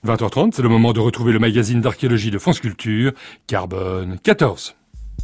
20h30, c'est le moment de retrouver le magazine d'archéologie de France Culture, Carbone 14.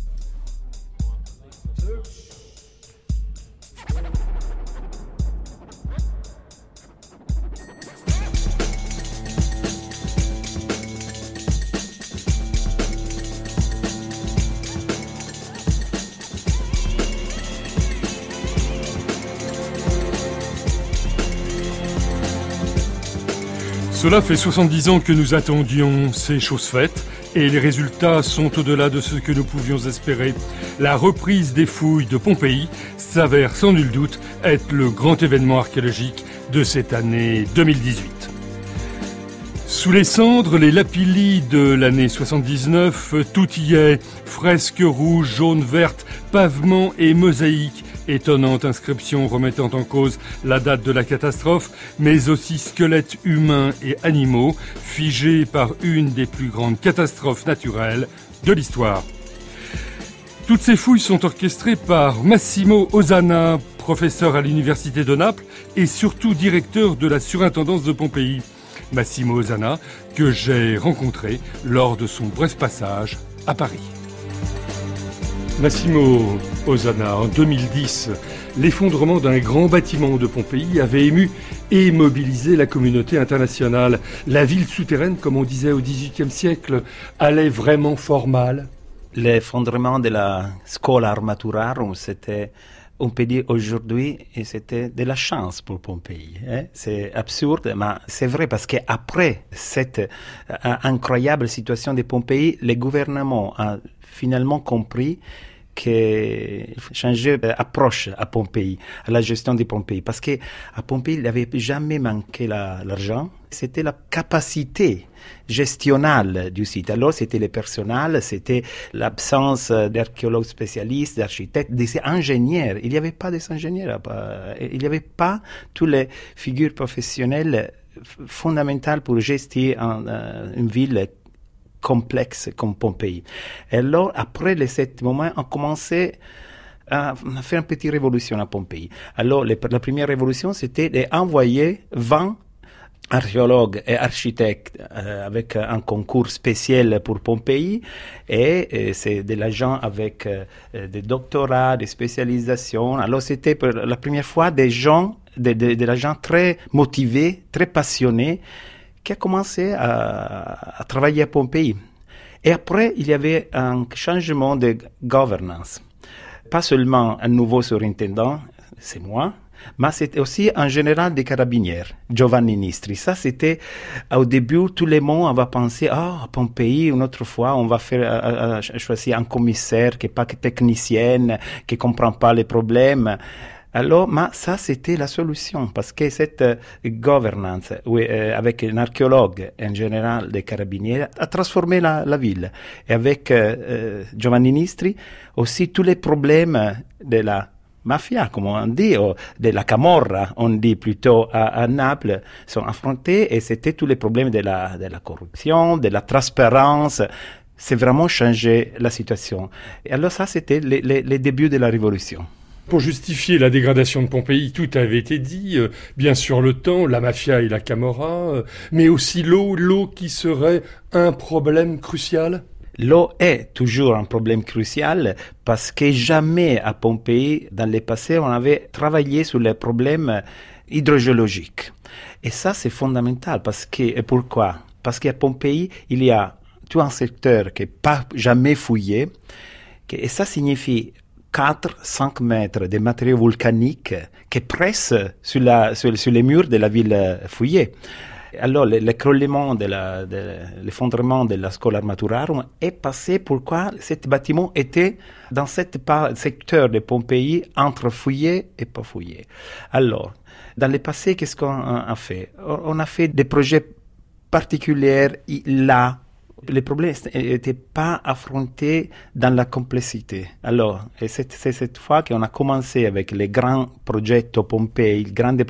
Cela fait 70 ans que nous attendions ces choses faites et les résultats sont au-delà de ce que nous pouvions espérer. La reprise des fouilles de Pompéi s'avère sans nul doute être le grand événement archéologique de cette année 2018. Sous les cendres, les lapillis de l'année 79, tout y est, fresques rouges, jaunes, vertes, pavements et mosaïques. Étonnante inscription remettant en cause la date de la catastrophe, mais aussi squelettes humains et animaux figés par une des plus grandes catastrophes naturelles de l'histoire. Toutes ces fouilles sont orchestrées par Massimo Osanna, professeur à l'université de Naples et surtout directeur de la surintendance de Pompéi. Massimo Osanna, que j'ai rencontré lors de son bref passage à Paris. Massimo Osanna, en 2010, l'effondrement d'un grand bâtiment de Pompéi avait ému et mobilisé la communauté internationale. La ville souterraine, comme on disait au XVIIIe siècle, allait vraiment fort mal. L'effondrement de la Scola Armaturarum, c'était, on peut dire aujourd'hui, et c'était de la chance pour Pompéi. C'est absurde, mais c'est vrai parce qu'après cette incroyable situation de Pompéi, le gouvernement a finalement compris qu'il faut changer d'approche à Pompéi, à la gestion de Pompéi. Parce qu'à Pompéi, il n'avait jamais manqué l'argent. C'était la capacité gestionnelle du site. Alors, c'était le personnel, c'était l'absence d'archéologues spécialistes, d'architectes, des ingénieurs. Il n'y avait pas des ingénieurs. Il n'y avait pas toutes les figures professionnelles fondamentales pour gérer une ville complexe comme Pompéi. Et alors, après les 7 moments, on commençait à faire une petite révolution à Pompéi. Alors, la première révolution, c'était d'envoyer 20 archéologues et architectes avec un concours spécial pour Pompéi et c'est des gens avec des doctorats, des spécialisations. Alors, c'était pour la première fois des gens très motivés, très passionnés qui a commencé à travailler à Pompéi. Et après, il y avait un changement de gouvernance. Pas seulement un nouveau surintendant, c'est moi, mais c'était aussi un général des carabiniers, Giovanni Nistri. Ça, c'était, au début, tout le monde on va penser, à Pompéi, une autre fois, on va choisir un commissaire qui n'est pas technicien, qui ne comprend pas les problèmes. Alors, mais ça, c'était la solution, parce que cette gouvernance, avec un archéologue, un général des carabiniers, a transformé la ville. Et avec Giovanni Nistri, aussi tous les problèmes de la mafia, comme on dit, ou de la camorra, on dit plutôt à Naples, sont affrontés, et c'était tous les problèmes de la corruption, de la transparence. C'est vraiment changé la situation. Et alors ça, c'était les débuts de la révolution. Pour justifier la dégradation de Pompéi, tout avait été dit, bien sûr le temps, la mafia et la camorra, mais aussi l'eau qui serait un problème crucial. L'eau est toujours un problème crucial parce que jamais à Pompéi, dans le passé, on avait travaillé sur les problèmes hydrogéologiques. Et ça, c'est fondamental pourquoi? Parce qu'à Pompéi, il y a tout un secteur qui n'est pas jamais fouillé, et ça signifie 4-5 mètres de matériaux volcaniques qui pressent sur les murs de la ville fouillée. Alors, l'écroulement l'effondrement de la Scola Armaturarum est passé pourquoi ce bâtiment était dans ce secteur de Pompéi entre fouillé et pas fouillé. Alors, dans le passé, qu'est-ce qu'on a fait? On a fait des projets particuliers là. Les problèmes n'étaient pas affrontés dans la complexité. Alors, c'est cette fois qu'on a commencé avec les grands projets Pompéi,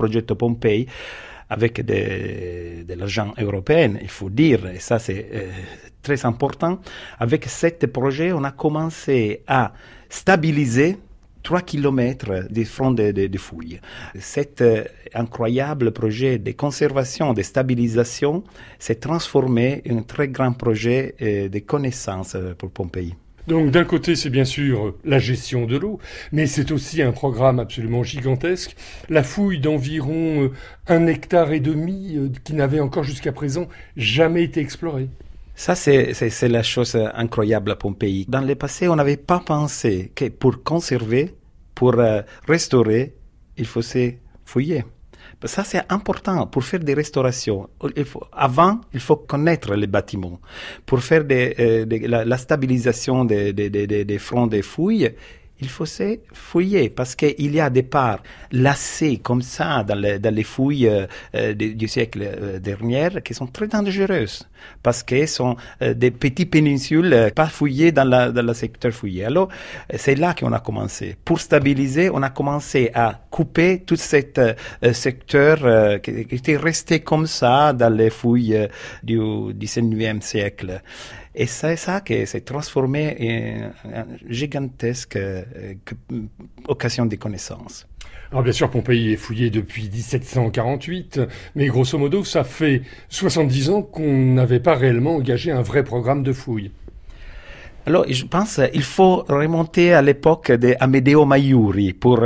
avec de l'argent européen, il faut dire, et ça c'est très important. Avec ce projet, on a commencé à stabiliser 3 kilomètres des fronts de fouilles. Cet incroyable projet de conservation, de stabilisation s'est transformé en un très grand projet de connaissance pour Pompéi. Donc d'un côté, c'est bien sûr la gestion de l'eau, mais c'est aussi un programme absolument gigantesque. La fouille d'environ 1,5 hectare qui n'avait encore jusqu'à présent jamais été explorée. Ça, c'est la chose incroyable à Pompéi. Dans le passé, on n'avait pas pensé que pour conserver, pour restaurer, il faut se fouiller. Ça, c'est important pour faire des restaurations. Avant, il faut connaître les bâtiments. Pour faire la stabilisation des fronts des fouilles, il faut se fouiller parce qu'il y a des parts lassées comme ça dans les fouilles du siècle dernier qui sont très dangereuses parce qu'elles sont des petites péninsules pas fouillées dans le secteur fouillé. Alors, c'est là qu'on a commencé. Pour stabiliser, on a commencé à couper tout cet secteur qui était resté comme ça dans les fouilles du XIXe siècle. Et c'est ça qui s'est transformé en gigantesque occasion de connaissances. Alors bien sûr, Pompéi est fouillé depuis 1748, mais grosso modo, ça fait 70 ans qu'on n'avait pas réellement engagé un vrai programme de fouilles. Alors, je pense qu'il faut remonter à l'époque d'Amedeo Maiuri pour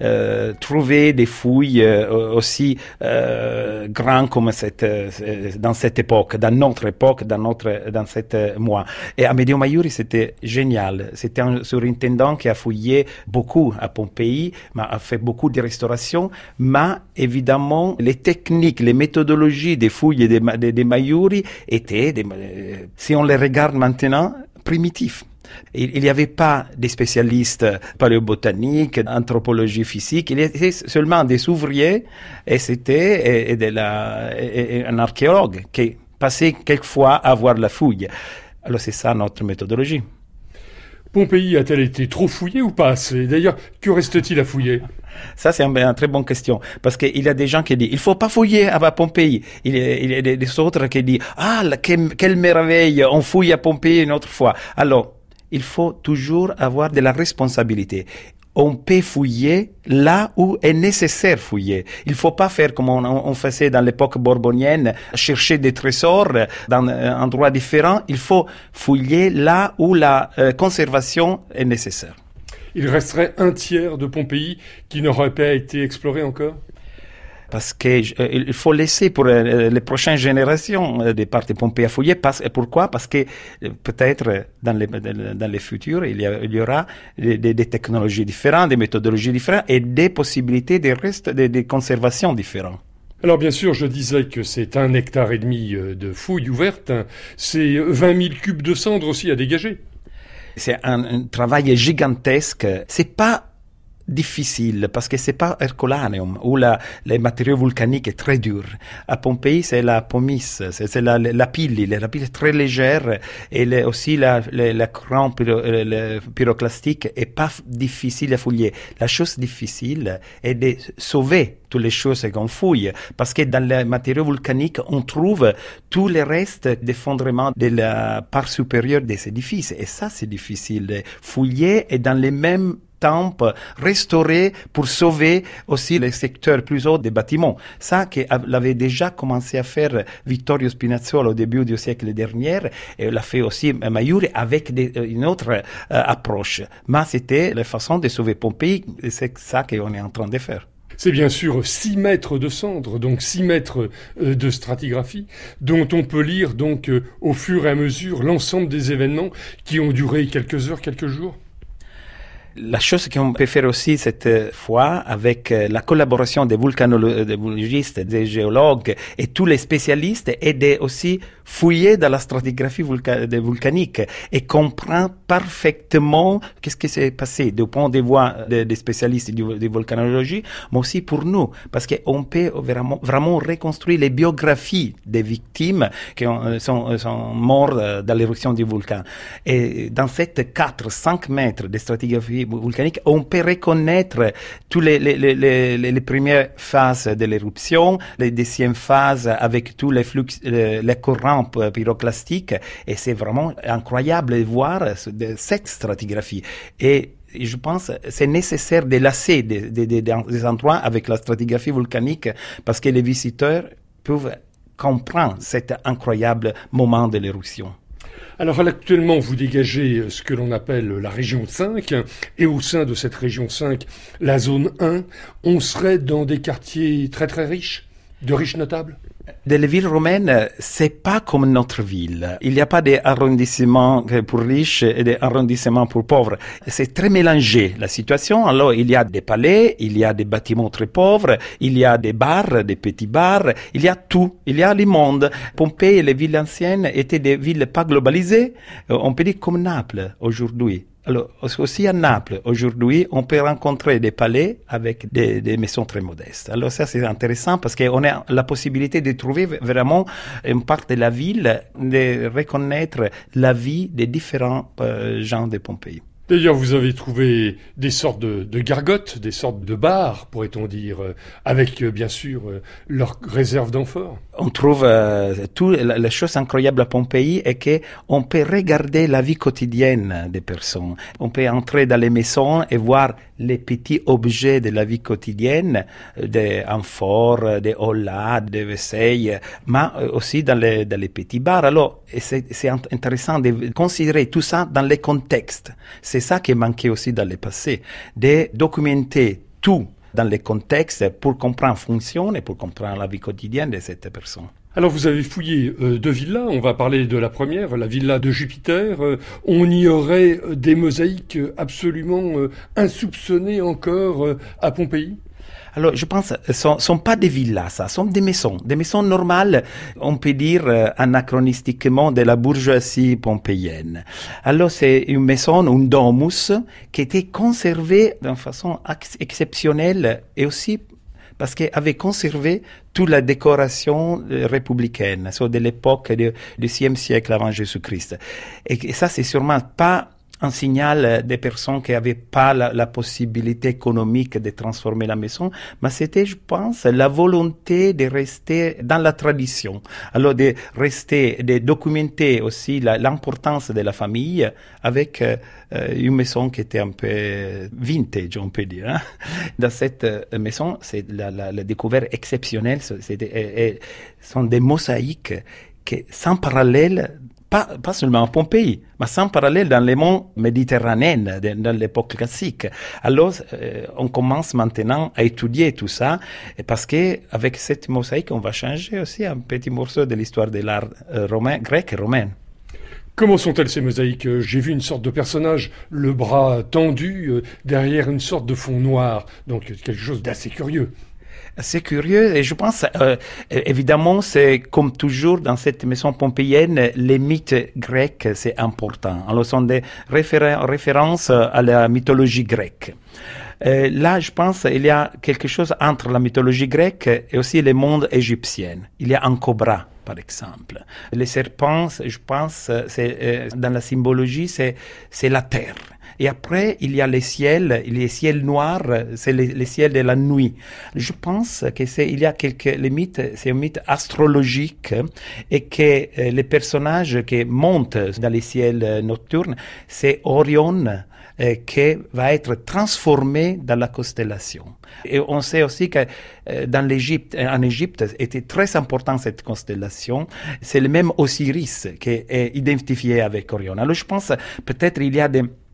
trouver des fouilles aussi grandes comme dans cette époque, dans notre époque, dans cette mois. Et Amedeo Maiuri, c'était génial. C'était un surintendant qui a fouillé beaucoup à Pompéi, a fait beaucoup de restaurations, mais évidemment, les techniques, les méthodologies des fouilles des Maiuri étaient, si on les regarde maintenant, primitif. Il n'y avait pas des spécialistes paléobotaniques, anthropologie physique, il y avait seulement des ouvriers et c'était un archéologue qui passait quelquefois à voir la fouille. Alors c'est ça notre méthodologie. Pompéi a-t-elle été trop fouillée ou pas assez? D'ailleurs, que reste-t-il à fouiller? Ça, c'est une très bonne question. Parce qu'il y a des gens qui disent, il faut pas fouiller à Pompéi. Il y a des autres qui disent, quelle merveille, on fouille à Pompéi une autre fois. Alors, il faut toujours avoir de la responsabilité. On peut fouiller là où est nécessaire fouiller. Il faut pas faire comme on faisait dans l'époque bourbonienne, chercher des trésors dans un endroit différent. Il faut fouiller là où la conservation est nécessaire. Il resterait un tiers de Pompéi qui n'aurait pas été exploré encore? Parce qu'il faut laisser pour les prochaines générations des parties de Pompéi à fouiller. Pourquoi? Parce que peut-être dans les futurs, il y aura des technologies différentes, des méthodologies différentes et des possibilités de conservation différentes. Alors bien sûr, je disais que c'est 1,5 hectare de fouilles ouvertes. C'est 20 000 cubes de cendres aussi à dégager. C'est un travail gigantesque. C'est pas difficile parce que c'est pas Herculaneum où les matériaux volcaniques est très dur. À Pompéi, c'est la pomice, c'est la pile est très légère et aussi la crampe pyroclastique est pas difficile à fouiller. La chose difficile est de sauver toutes les choses qu'on fouille parce que dans les matériaux volcaniques, on trouve tous les restes d'effondrement de la part supérieure des édifices et ça, c'est difficile de fouiller et dans les mêmes temps restaurer pour sauver aussi les secteurs plus hauts des bâtiments. Ça qu'avait déjà commencé à faire Vittorio Spinazzola au début du siècle dernier et l'a fait aussi Maiuri avec une autre approche. Mais c'était la façon de sauver Pompéi et c'est ça qu'on est en train de faire. C'est bien sûr 6 mètres de cendres, donc 6 mètres de stratigraphie, dont on peut lire donc au fur et à mesure l'ensemble des événements qui ont duré quelques heures, quelques jours. La chose qu'on peut faire aussi cette fois avec la collaboration des volcanologistes, des géologues et tous les spécialistes est de aussi fouiller dans la stratigraphie volcanique et comprendre parfaitement qu'est-ce qui s'est passé du point de vue des spécialistes de volcanologie, mais aussi pour nous, parce qu'on peut vraiment reconstruire les biographies des victimes qui sont mortes dans l'éruption du volcan. Et dans cette 4-5 mètres de stratigraphie volcanique, on peut reconnaître toutes les premières phases de l'éruption, les deuxièmes phases avec tous les flux, les courants pyroclastiques, et c'est vraiment incroyable de voir cette stratigraphie. Et Et je pense que c'est nécessaire de lasser des endroits avec la stratigraphie volcanique parce que les visiteurs peuvent comprendre cet incroyable moment de l'éruption. Alors actuellement, vous dégagez ce que l'on appelle la région 5, et au sein de cette région 5, la zone 1, on serait dans des quartiers très très riches, de riches notables? Les villes romaines, c'est pas comme notre ville. Il n'y a pas d'arrondissement pour riches et d'arrondissement pour pauvres. C'est très mélangé, la situation. Alors, il y a des palais, il y a des bâtiments très pauvres, il y a des bars, des petits bars, il y a tout. Il y a le monde. Pompéi et les villes anciennes étaient des villes pas globalisées. On peut dire comme Naples aujourd'hui. Alors, aussi à Naples, aujourd'hui, on peut rencontrer des palais avec des maisons très modestes. Alors ça, c'est intéressant parce qu'on a la possibilité de trouver vraiment une part de la ville, de reconnaître la vie des différents gens de Pompéi. D'ailleurs, vous avez trouvé des sortes de gargotes, des sortes de bars, pourrait-on dire, avec bien sûr leur réserve d'amphore. On trouve la chose incroyable à Pompéi est que on peut regarder la vie quotidienne des personnes. On peut entrer dans les maisons et voir les petits objets de la vie quotidienne, des amphores, des hollas, des vaisselles, mais aussi dans les petits bars. Alors, c'est intéressant de considérer tout ça dans les contextes. C'est ça qui manquait aussi dans le passé, de documenter tout dans les contextes pour comprendre fonction et pour comprendre la vie quotidienne de cette personne. Alors vous avez fouillé deux villas, on va parler de la première, la villa de Jupiter. On y aurait des mosaïques absolument insoupçonnées encore à Pompéi? Alors, je pense, sont pas des villas, ça, sont des maisons normales, on peut dire anachronistiquement de la bourgeoisie pompéienne. Alors, c'est une maison, un domus, qui était conservée d'une façon exceptionnelle et aussi parce qu'elle avait conservé toute la décoration républicaine, soit de l'époque du Xe siècle avant Jésus-Christ. Et ça, c'est sûrement pas un signal des personnes qui n'avaient pas la possibilité économique de transformer la maison, mais c'était, je pense, la volonté de rester dans la tradition. Alors, de documenter aussi l'importance de la famille avec une maison qui était un peu vintage, on peut dire. Hein. Dans cette maison, c'est la découverte exceptionnelle, sont des mosaïques qui, sans parallèle, pas seulement à Pompéi, mais sans parallèle dans les monts méditerranéens, dans l'époque classique. Alors, on commence maintenant à étudier tout ça, parce que avec cette mosaïque, on va changer aussi un petit morceau de l'histoire de l'art romain, grec et romain. Comment sont-elles ces mosaïques? J'ai vu une sorte de personnage, le bras tendu, derrière une sorte de fond noir, donc quelque chose d'assez curieux. C'est curieux et je pense, évidemment, c'est comme toujours dans cette maison pompéienne, les mythes grecs, c'est important. Alors, ce sont des références à la mythologie grecque. Là, je pense, il y a quelque chose entre la mythologie grecque et aussi le monde égyptien. Il y a un cobra, par exemple. Les serpents, je pense, dans la symbologie, c'est la terre. Et après, il y a les ciels noirs, c'est les ciels de la nuit. Je pense que les mythes, c'est un mythe astrologique et que les personnages qui montent dans les ciels nocturnes, c'est Orion, qui va être transformé dans la constellation. Et on sait aussi que en Égypte, était très important cette constellation. C'est le même Osiris qui est identifié avec Orion. Alors je pense peut-être il y a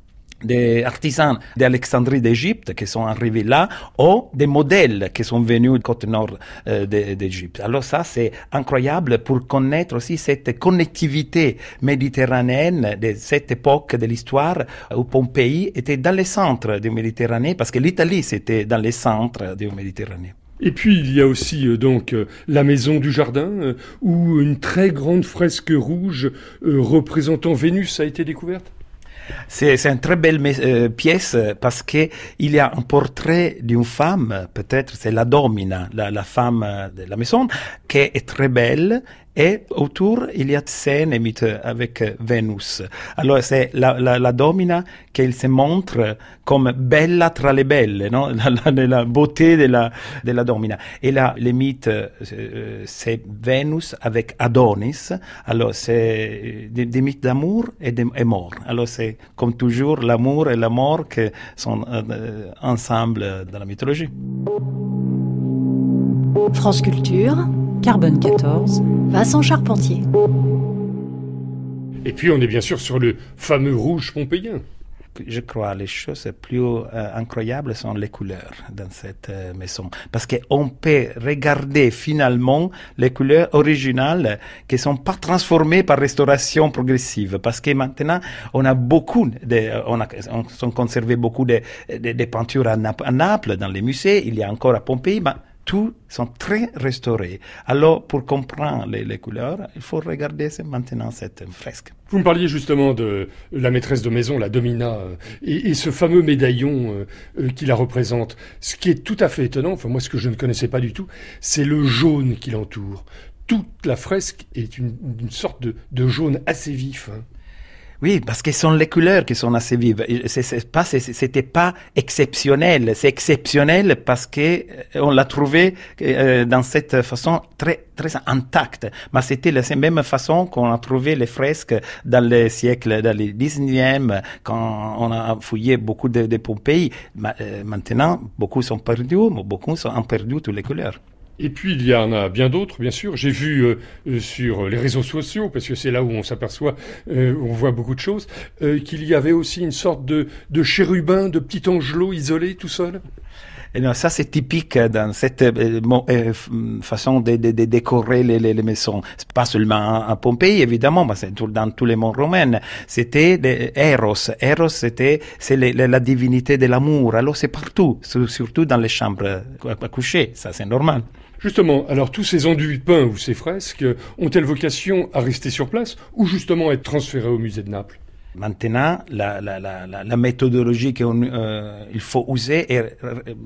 des artisans d'Alexandrie d'Égypte qui sont arrivés là, ou des modèles qui sont venus du côté nord d'Égypte. Alors ça, c'est incroyable pour connaître aussi cette connectivité méditerranéenne de cette époque de l'histoire où Pompéi était dans le centre de Méditerranée, parce que l'Italie, c'était dans le centre de Méditerranée. Et puis il y a aussi donc la maison du jardin où une très grande fresque rouge représentant Vénus a été découverte. C'est une très belle pièce parce que il y a un portrait d'une femme, peut-être c'est la domina, la femme de la maison, qui est très belle Et autour, il y a scène et mythe avec Vénus. Alors, c'est la Domina qui se montre comme bella tra le belle, non? La beauté de la Domina. Et là, les mythes, c'est Vénus avec Adonis. Alors, c'est des mythes d'amour et de mort. Alors, c'est comme toujours l'amour et la mort qui sont ensemble dans la mythologie. France Culture, Carbone 14, Vincent Charpentier. Et puis on est bien sûr sur le fameux rouge pompéien. Je crois les choses plus incroyables sont les couleurs dans cette maison. Parce qu'on peut regarder finalement les couleurs originales qui ne sont pas transformées par restauration progressive. Parce que maintenant, on a conservé beaucoup de peintures à Naples, dans les musées. Il y a encore à Pompéi, mais tous sont très restaurés. Alors, pour comprendre les couleurs, il faut regarder maintenant cette fresque. Vous me parliez justement de la maîtresse de maison, la Domina, et ce fameux médaillon qui la représente. Ce qui est tout à fait étonnant, enfin moi ce que je ne connaissais pas du tout, c'est le jaune qui l'entoure. Toute la fresque est une sorte de jaune assez vif. Oui, parce que ce sont les couleurs qui sont assez vives. C'était pas exceptionnel. C'est exceptionnel parce que on l'a trouvé dans cette façon très intacte. Mais c'était la même façon qu'on a trouvé les fresques dans le 19e, quand on a fouillé beaucoup de Pompéi. Maintenant, beaucoup sont perdus, mais beaucoup ont perdu toutes les couleurs. Et puis, il y en a bien d'autres, bien sûr. J'ai vu sur les réseaux sociaux, parce que c'est là où on s'aperçoit, on voit beaucoup de choses, qu'il y avait aussi une sorte de chérubin, de petit angelot isolé, tout seul. Et non, ça, c'est typique dans cette façon de décorer les maisons. C'est pas seulement à Pompéi, évidemment, mais c'est dans tous les monts romains. C'était Eros. Eros, c'est la divinité de l'amour. Alors, c'est partout, surtout dans les chambres à coucher. Ça, c'est normal. Justement, alors tous ces enduits peints ou ces fresques ont-elles vocation à rester sur place ou justement à être transférées au musée de Naples ? Maintenant, la méthodologie qu'il faut user est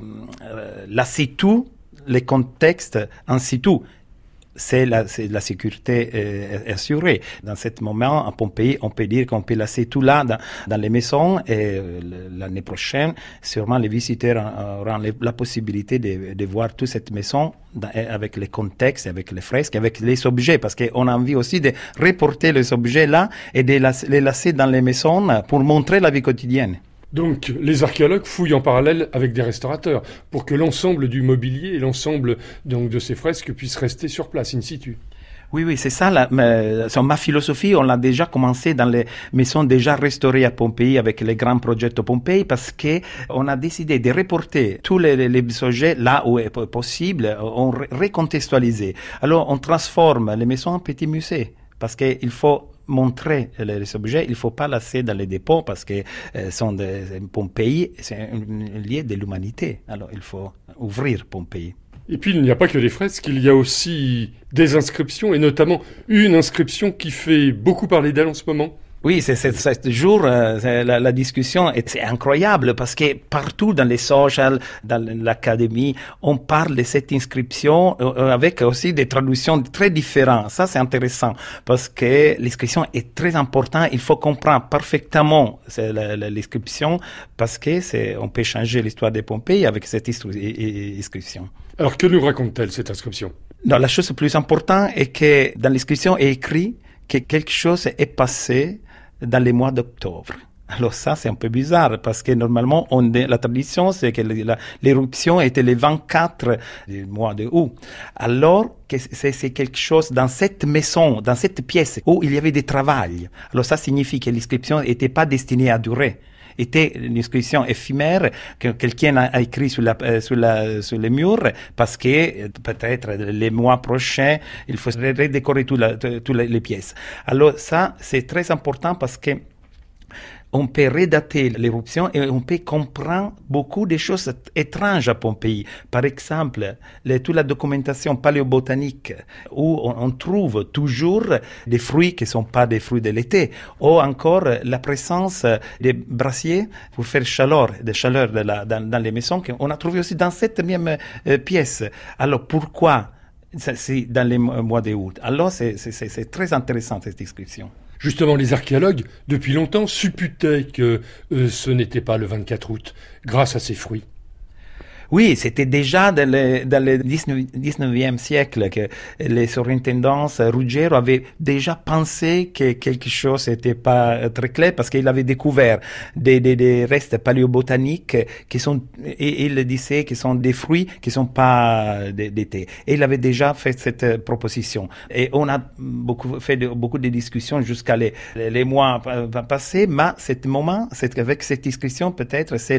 la situ, les contextes en situ. C'est la sécurité assurée. Dans ce moment, à Pompéi, on peut dire qu'on peut laisser tout là dans les maisons et l'année prochaine, sûrement les visiteurs auront la possibilité de voir toute cette maison avec les contextes, avec les fresques, avec les objets, parce qu'on a envie aussi de reporter les objets là et de les laisser dans les maisons pour montrer la vie quotidienne. Donc, les archéologues fouillent en parallèle avec des restaurateurs pour que l'ensemble du mobilier et l'ensemble donc de ces fresques puissent rester sur place, in situ. Oui, c'est ça. Ma philosophie, on l'a déjà commencé dans les maisons déjà restaurées à Pompéi avec les grands projets de Pompéi parce que on a décidé de reporter tous les objets là où est possible, on recontextualiser. Alors, on transforme les maisons en petits musées parce qu'il faut montrer les objets, il ne faut pas laisser dans les dépôts parce que Pompéi, c'est un lieu de l'humanité. Alors, il faut ouvrir Pompéi. Et puis, il n'y a pas que des fresques, il y a aussi des inscriptions, et notamment une inscription qui fait beaucoup parler d'elle en ce moment. Oui, c'est toujours la discussion c'est incroyable parce que partout dans les socials, dans l'académie, on parle de cette inscription avec aussi des traductions très différentes. Ça, c'est intéressant parce que l'inscription est très importante. Il faut comprendre parfaitement l'inscription parce que on peut changer l'histoire de Pompéi avec cette inscription. Alors, que nous raconte-t-elle, cette inscription ? Non, la chose la plus importante est que dans l'inscription est écrit que quelque chose est passé dans les mois d'octobre. Alors ça, c'est un peu bizarre parce que normalement, la tradition, c'est que l'éruption était le 24 du mois de août. Alors que c'est quelque chose dans cette maison, dans cette pièce où il y avait des travails. Alors ça signifie que l'inscription n'était pas destinée à durer. Était une inscription éphémère que quelqu'un a écrit sur les murs parce que peut-être les mois prochains, il faut redécorer toutes les pièces. Alors ça, c'est très important parce que on peut redater l'éruption et on peut comprendre beaucoup de choses étranges à Pompéi. Par exemple, toute la documentation paléobotanique où on trouve toujours des fruits qui ne sont pas des fruits de l'été, ou encore la présence des brassiers pour faire de chaleur dans les maisons qu'on a trouvé aussi dans cette même pièce. Alors pourquoi C'est dans les mois d'août. Alors, c'est très intéressant, cette description. Justement, les archéologues, depuis longtemps, supputaient que ce n'était pas le 24 août, grâce à ces fruits. Oui, c'était déjà dans le 19e siècle que les surintendants Ruggiero avaient déjà pensé que quelque chose n'était pas très clair parce qu'il avait découvert des restes paléobotaniques qui sont, et il disait que sont des fruits qui sont pas d'été. Et il avait déjà fait cette proposition. Et on a fait beaucoup de discussions jusqu'à les mois passés, mais avec cette discussion, peut-être, c'est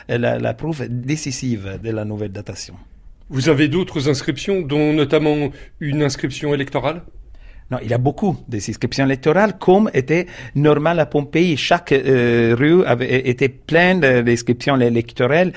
la preuve décisive de la nouvelle datation. Vous avez d'autres inscriptions, dont notamment une inscription électorale ? Non, il y a beaucoup d'inscriptions électorales, comme était normal à Pompéi. Chaque rue était pleine d'inscriptions électorales,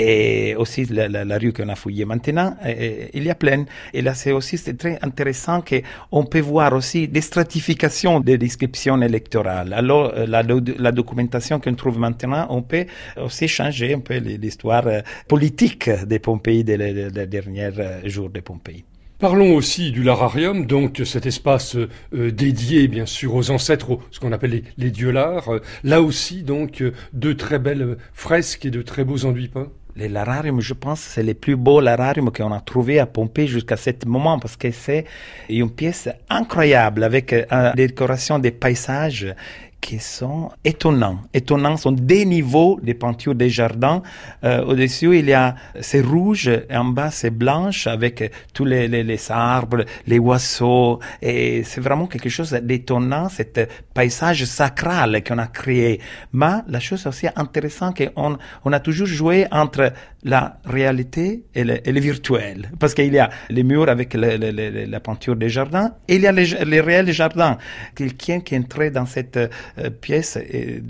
et aussi la rue qu'on a fouillée maintenant, il y a plein. Et là, c'est très intéressant qu'on peut voir aussi des stratifications des inscriptions électorales. Alors, la documentation qu'on trouve maintenant, on peut aussi changer un peu l'histoire politique de Pompéi, des derniers jours de Pompéi. Parlons aussi du lararium, donc cet espace dédié bien sûr aux ancêtres, ce qu'on appelle les dieux l'art. Là aussi donc de très belles fresques et de très beaux enduits peints. Les larariums, je pense, c'est les plus beaux larariums qu'on a trouvés à Pompéi jusqu'à ce moment parce que c'est une pièce incroyable avec une décoration des paysages qui sont étonnants. Étonnants sont des niveaux des peintures des jardins. Au-dessus, il y a c'est rouge et en bas c'est blanche avec tous les arbres, les oiseaux. Et c'est vraiment quelque chose d'étonnant, cet paysage sacral qu'on a créé. Mais la chose aussi intéressante, on a toujours joué entre la réalité et le virtuel. Parce qu'il y a les murs avec la peinture des jardins et il y a les réels jardins. Quelqu'un qui entrait dans cette pièce,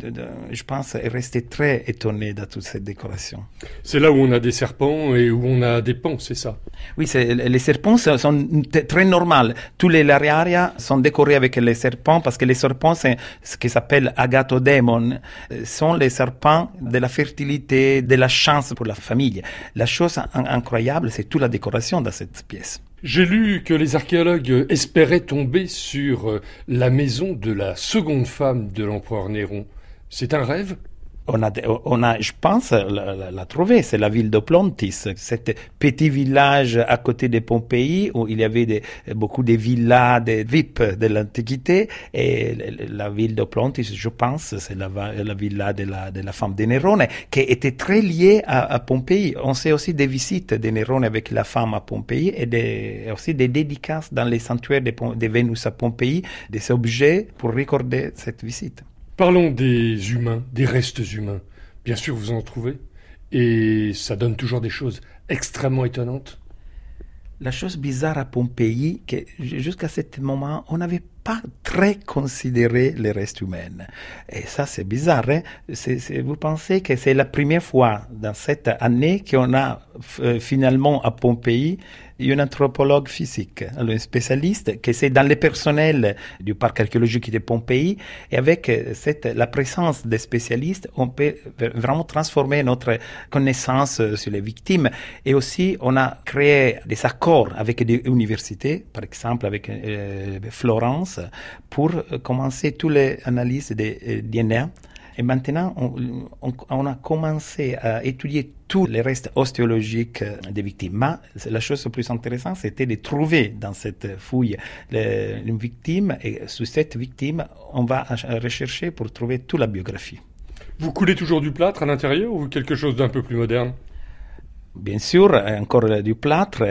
je pense, est resté très étonné de toute cette décoration. C'est là où on a des serpents et où on a des pans, c'est ça? Oui, les serpents sont très normaux. Tous les lariaria sont décorés avec les serpents parce que les serpents, c'est ce qui s'appelle agathodémon, sont les serpents de la fertilité, de la chance pour la famille. La chose incroyable, c'est toute la décoration dans cette pièce. J'ai lu que les archéologues espéraient tomber sur la maison de la seconde femme de l'empereur Néron. C'est un rêve ? On a, je pense, la trouvé. C'est la ville de Plontis, cet petit village à côté de Pompéi où il y avait beaucoup de villas, de VIP de l'Antiquité. Et la ville de Plontis, je pense, c'est la villa de la femme de Nérone, qui était très liée à Pompéi. On sait aussi des visites de Nérone avec la femme à Pompéi et aussi des dédicaces dans les sanctuaires de Vénus à Pompéi, des objets pour recorder cette visite. Parlons des humains, des restes humains. Bien sûr, vous en trouvez. Et ça donne toujours des choses extrêmement étonnantes. La chose bizarre à Pompéi, que jusqu'à ce moment, on n'avait pas très considéré les restes humains. Et ça, c'est bizarre. Hein? Vous pensez que c'est la première fois dans cette année qu'on a finalement à Pompéi une anthropologue physique, un spécialiste, qui c'est dans le personnel du parc archéologique de Pompéi. Et avec la présence des spécialistes, on peut vraiment transformer notre connaissance sur les victimes. Et aussi, on a créé des accords avec des universités, par exemple avec Florence, pour commencer toutes les analyses des DNA. Et maintenant, on a commencé à étudier tous les restes ostéologiques des victimes. Mais la chose la plus intéressante, c'était de trouver dans cette fouille une victime. Et sur cette victime, on va rechercher pour trouver toute la biographie. Vous coulez toujours du plâtre à l'intérieur ou quelque chose d'un peu plus moderne ? Bien sûr, encore du plâtre.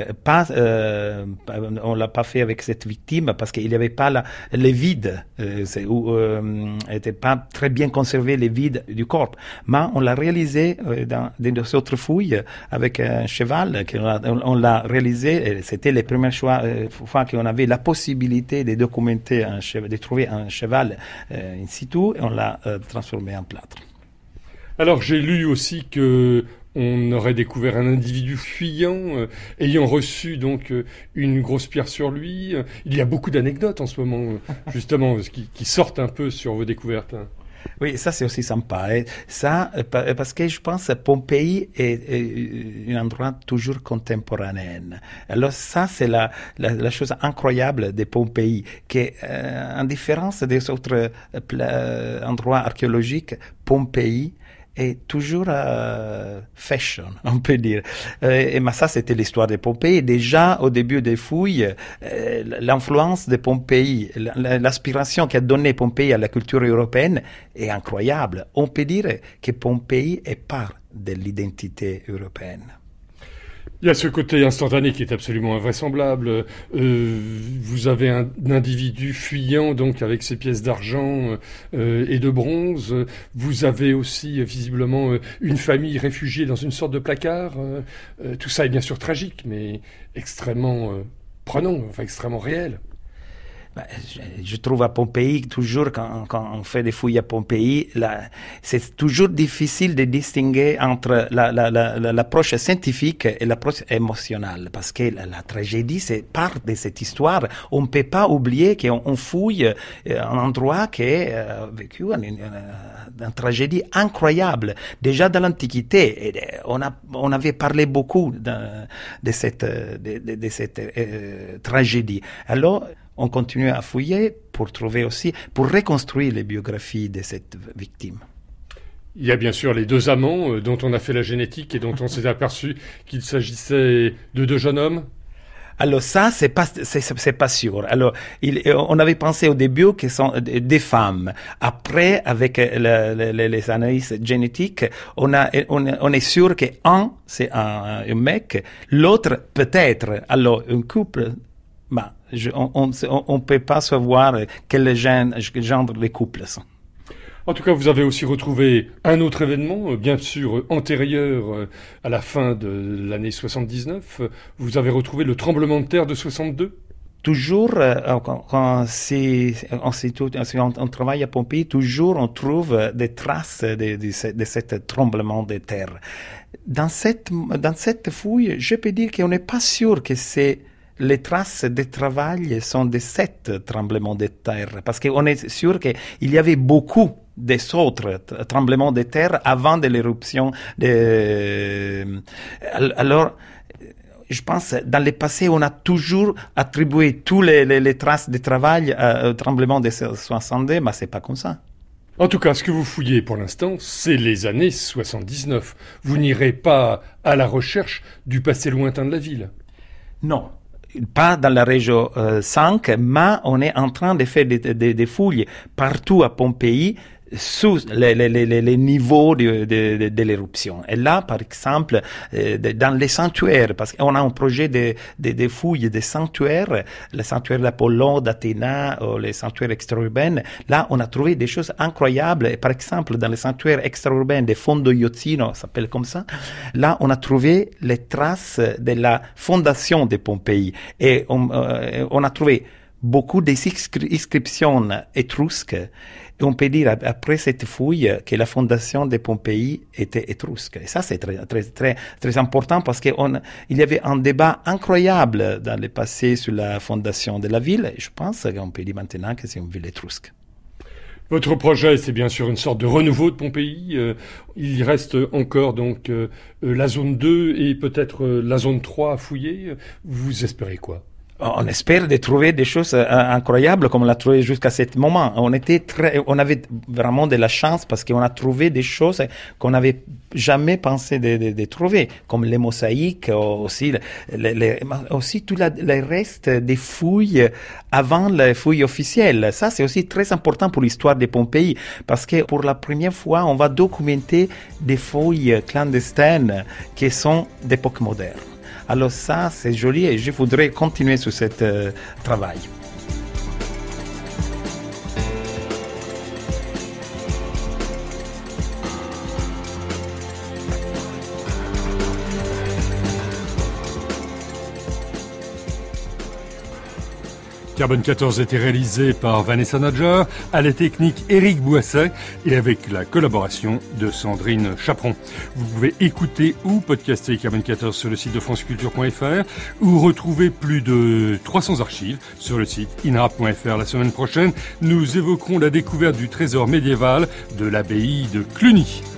On l'a pas fait avec cette victime parce qu'il n'y avait pas les vides, n'était pas très bien conservé les vides du corps. Mais on l'a réalisé dans des autres fouilles avec un cheval. On l'a réalisé. Et c'était les premières fois qu'on avait la possibilité de documenter de trouver un cheval in situ, et on l'a transformé en plâtre. Alors j'ai lu aussi que on aurait découvert un individu fuyant, ayant reçu donc une grosse pierre sur lui. Il y a beaucoup d'anecdotes en ce moment, justement, qui sortent un peu sur vos découvertes. Oui, ça c'est aussi sympa. Et ça, parce que je pense que Pompéi est un endroit toujours contemporain. Alors ça, c'est la chose incroyable de Pompéi, que en différence des autres endroits archéologiques, Pompéi est toujours fashion, on peut dire. Mais ça, c'était l'histoire de Pompéi. Déjà, au début des fouilles, l'influence de Pompéi, l'aspiration qu'a donné Pompéi à la culture européenne est incroyable. On peut dire que Pompéi est part de l'identité européenne. Il y a ce côté instantané qui est absolument invraisemblable. Vous avez un individu fuyant donc avec ses pièces d'argent et de bronze. Vous avez aussi visiblement une famille réfugiée dans une sorte de placard. Tout ça est bien sûr tragique, mais extrêmement prenant, enfin extrêmement réel. Je trouve à Pompéi, toujours quand on fait des fouilles à Pompéi, c'est toujours difficile de distinguer entre l'approche scientifique et l'approche émotionnelle, parce que la tragédie, c'est part de cette histoire. On ne peut pas oublier qu'on fouille un endroit qui a vécu une tragédie incroyable. Déjà dans l'Antiquité, on avait parlé beaucoup de cette tragédie. Alors, on continue à fouiller pour trouver aussi, pour reconstruire les biographies de cette victime. Il y a bien sûr les deux amants dont on a fait la génétique et dont on s'est aperçu qu'il s'agissait de deux jeunes hommes. Alors ça, c'est pas sûr. Alors, on avait pensé au début que sont des femmes. Après, avec les analyses génétiques, on est sûr que un, c'est un mec, l'autre peut-être. Alors, un couple, on peut pas savoir quel genre les couples sont. En tout cas, vous avez aussi retrouvé un autre événement, bien sûr antérieur à la fin de l'année 79. Vous avez retrouvé le tremblement de terre de 62. Toujours, quand on travaille à Pompéi, toujours on trouve des traces de ce tremblement de terre. Dans cette fouille, je peux dire qu'on n'est pas sûr que les traces de travail sont de cet tremblement de terre, parce qu'on est sûr qu'il y avait beaucoup des autres tremblements de terre avant de l'éruption. Alors, je pense, dans le passé, on a toujours attribué tous les traces de travail au tremblement de 62, mais c'est pas comme ça. En tout cas, ce que vous fouillez pour l'instant, c'est les années 79. Vous n'irez pas à la recherche du passé lointain de la ville. Non. Pas dans la région 5, mais on est en train de faire des fouilles partout à Pompéi sous les niveaux de l'éruption. Et là, par exemple, dans les sanctuaires, parce qu'on a un projet de fouilles des sanctuaires, les sanctuaires d'Apollon, d'Athéna, les sanctuaires extra-urbains, là, on a trouvé des choses incroyables. Et par exemple, dans les sanctuaires extra-urbains de Fondo Iozzino, ça s'appelle comme ça, là, on a trouvé les traces de la fondation de Pompéi. Et on a trouvé beaucoup d'inscriptions étrusques. Et on peut dire, après cette fouille, que la fondation de Pompéi était étrusque. Et ça, c'est très, très, très, très important parce qu'il y avait un débat incroyable dans le passé sur la fondation de la ville. Et je pense qu'on peut dire maintenant que c'est une ville étrusque. Votre projet, c'est bien sûr une sorte de renouveau de Pompéi. Il reste encore donc la zone 2 et peut-être la zone 3 à fouiller. Vous espérez quoi ? On espère de trouver des choses incroyables comme on l'a trouvé jusqu'à ce moment. On avait vraiment de la chance parce qu'on a trouvé des choses qu'on n'avait jamais pensé de trouver, comme les mosaïques, aussi tout le reste des fouilles avant les fouilles officielles. Ça, c'est aussi très important pour l'histoire de Pompéi parce que pour la première fois, on va documenter des fouilles clandestines qui sont d'époque moderne. Alors ça, c'est joli et je voudrais continuer sur ce travail. Carbone 14 a été réalisé par Vanessa Nadjar, à la technique Éric Boisset et avec la collaboration de Sandrine Chaperon. Vous pouvez écouter ou podcaster Carbone 14 sur le site de franceculture.fr ou retrouver plus de 300 archives sur le site inrap.fr. La semaine prochaine, nous évoquerons la découverte du trésor médiéval de l'abbaye de Cluny.